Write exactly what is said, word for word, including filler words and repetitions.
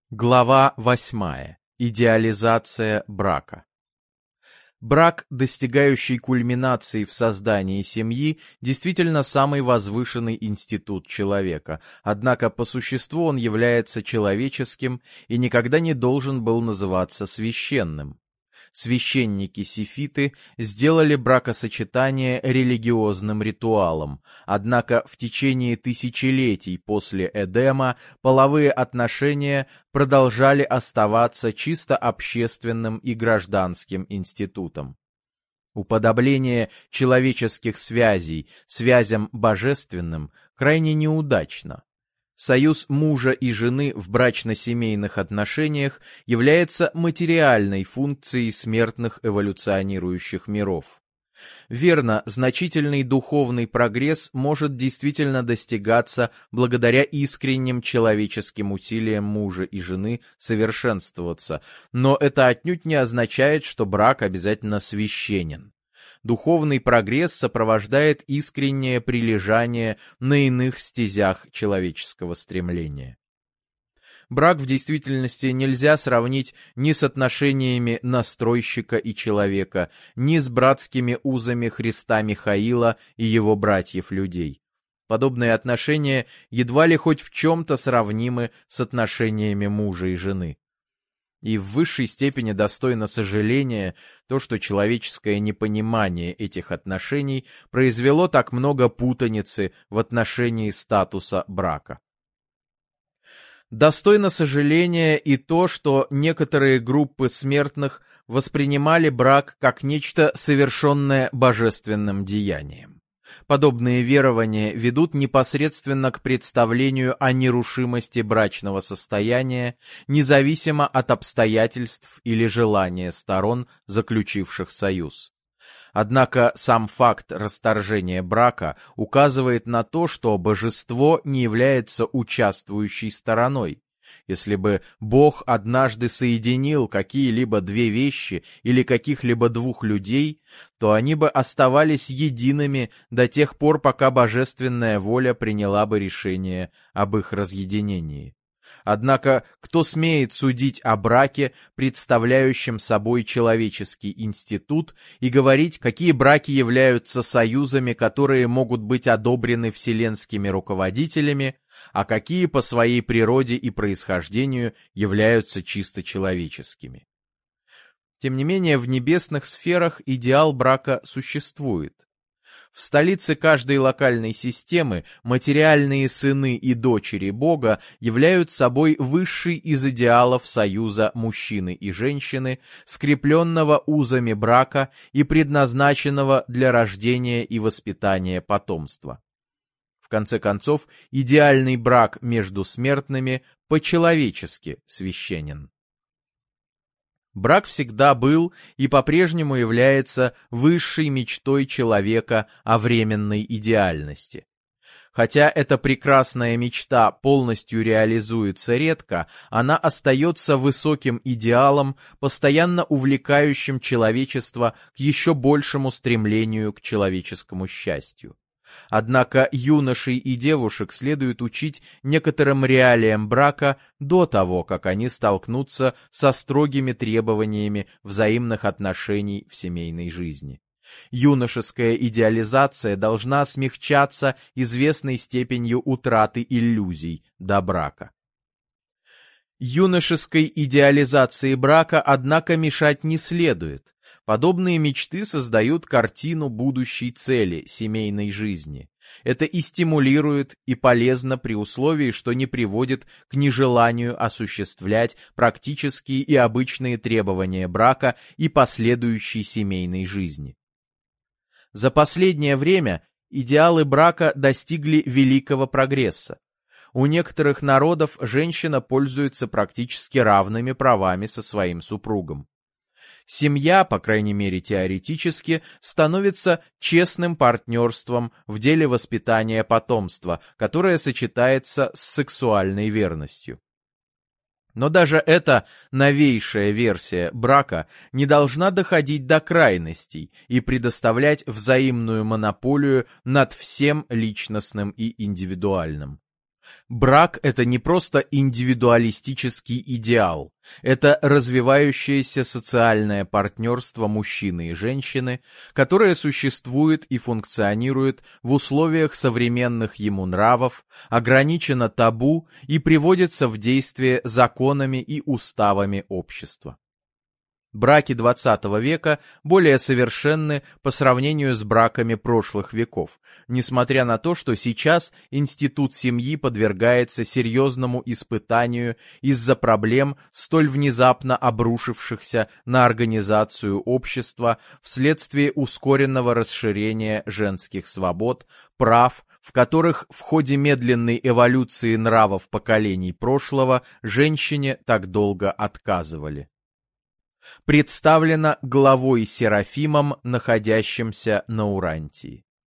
Глава восьмая. Идеализация брака. Брак, достигающий кульминации в создании семьи, действительно самый возвышенный институт человека, однако по существу он является человеческим и никогда не должен был называться священным. Священники-сефиты сделали бракосочетание религиозным ритуалом, однако в течение тысячелетий после Эдема половые отношения продолжали оставаться чисто общественным и гражданским институтом. Уподобление человеческих связей связям божественным крайне неудачно. Союз мужа и жены в брачно-семейных отношениях является материальной функцией смертных эволюционирующих миров. Верно, значительный духовный прогресс может действительно достигаться благодаря искренним человеческим усилиям мужа и жены совершенствоваться, но это отнюдь не означает, что брак обязательно священен. Духовный прогресс сопровождает искреннее прилежание на иных стезях человеческого стремления. Брак в действительности нельзя сравнить ни с отношениями настройщика и человека, ни с братскими узами Христа Михаила и его братьев-людей. Подобные отношения едва ли хоть в чем-то сравнимы с отношениями мужа и жены. И в высшей степени достойно сожаления то, что человеческое непонимание этих отношений произвело так много путаницы в отношении статуса брака. Достойно сожаления и то, что некоторые группы смертных воспринимали брак как нечто совершенное божественным деянием. Подобные верования ведут непосредственно к представлению о нерушимости брачного состояния, независимо от обстоятельств или желания сторон, заключивших союз. Однако сам факт расторжения брака указывает на то, что божество не является участвующей стороной. Если бы Бог однажды соединил какие-либо две вещи или каких-либо двух людей, то они бы оставались едиными до тех пор, пока божественная воля приняла бы решение об их разъединении. Однако, кто смеет судить о браке, представляющем собой человеческий институт, и говорить, какие браки являются союзами, которые могут быть одобрены вселенскими руководителями, а какие по своей природе и происхождению являются чисто человеческими? Тем не менее, в небесных сферах идеал брака существует. В столице каждой локальной системы материальные сыны и дочери Бога являются собой высший из идеалов союза мужчины и женщины, скрепленного узами брака и предназначенного для рождения и воспитания потомства. В конце концов, идеальный брак между смертными по-человечески священен. Брак всегда был и по-прежнему является высшей мечтой человека о временной идеальности. Хотя эта прекрасная мечта полностью реализуется редко, она остается высоким идеалом, постоянно увлекающим человечество к еще большему стремлению к человеческому счастью. Однако юношей и девушек следует учить некоторым реалиям брака до того, как они столкнутся со строгими требованиями взаимных отношений в семейной жизни. Юношеская идеализация должна смягчаться известной степенью утраты иллюзий до брака. Юношеской идеализации брака, однако, мешать не следует. Подобные мечты создают картину будущей цели семейной жизни. Это и стимулирует, и полезно при условии, что не приводит к нежеланию осуществлять практические и обычные требования брака и последующей семейной жизни. За последнее время идеалы брака достигли великого прогресса. У некоторых народов женщина пользуется практически равными правами со своим супругом. Семья, по крайней мере теоретически, становится честным партнерством в деле воспитания потомства, которое сочетается с сексуальной верностью. Но даже эта новейшая версия брака не должна доходить до крайностей и предоставлять взаимную монополию над всем личностным и индивидуальным. Брак — это не просто индивидуалистический идеал, это развивающееся социальное партнерство мужчины и женщины, которое существует и функционирует в условиях современных ему нравов, ограничено табу и приводится в действие законами и уставами общества. Браки двадцатого века более совершенны по сравнению с браками прошлых веков, несмотря на то, что сейчас институт семьи подвергается серьезному испытанию из-за проблем, столь внезапно обрушившихся на организацию общества вследствие ускоренного расширения женских свобод, прав, в которых в ходе медленной эволюции нравов поколений прошлого женщине так долго отказывали. Представлена главой Серафимом, находящимся на Урантии.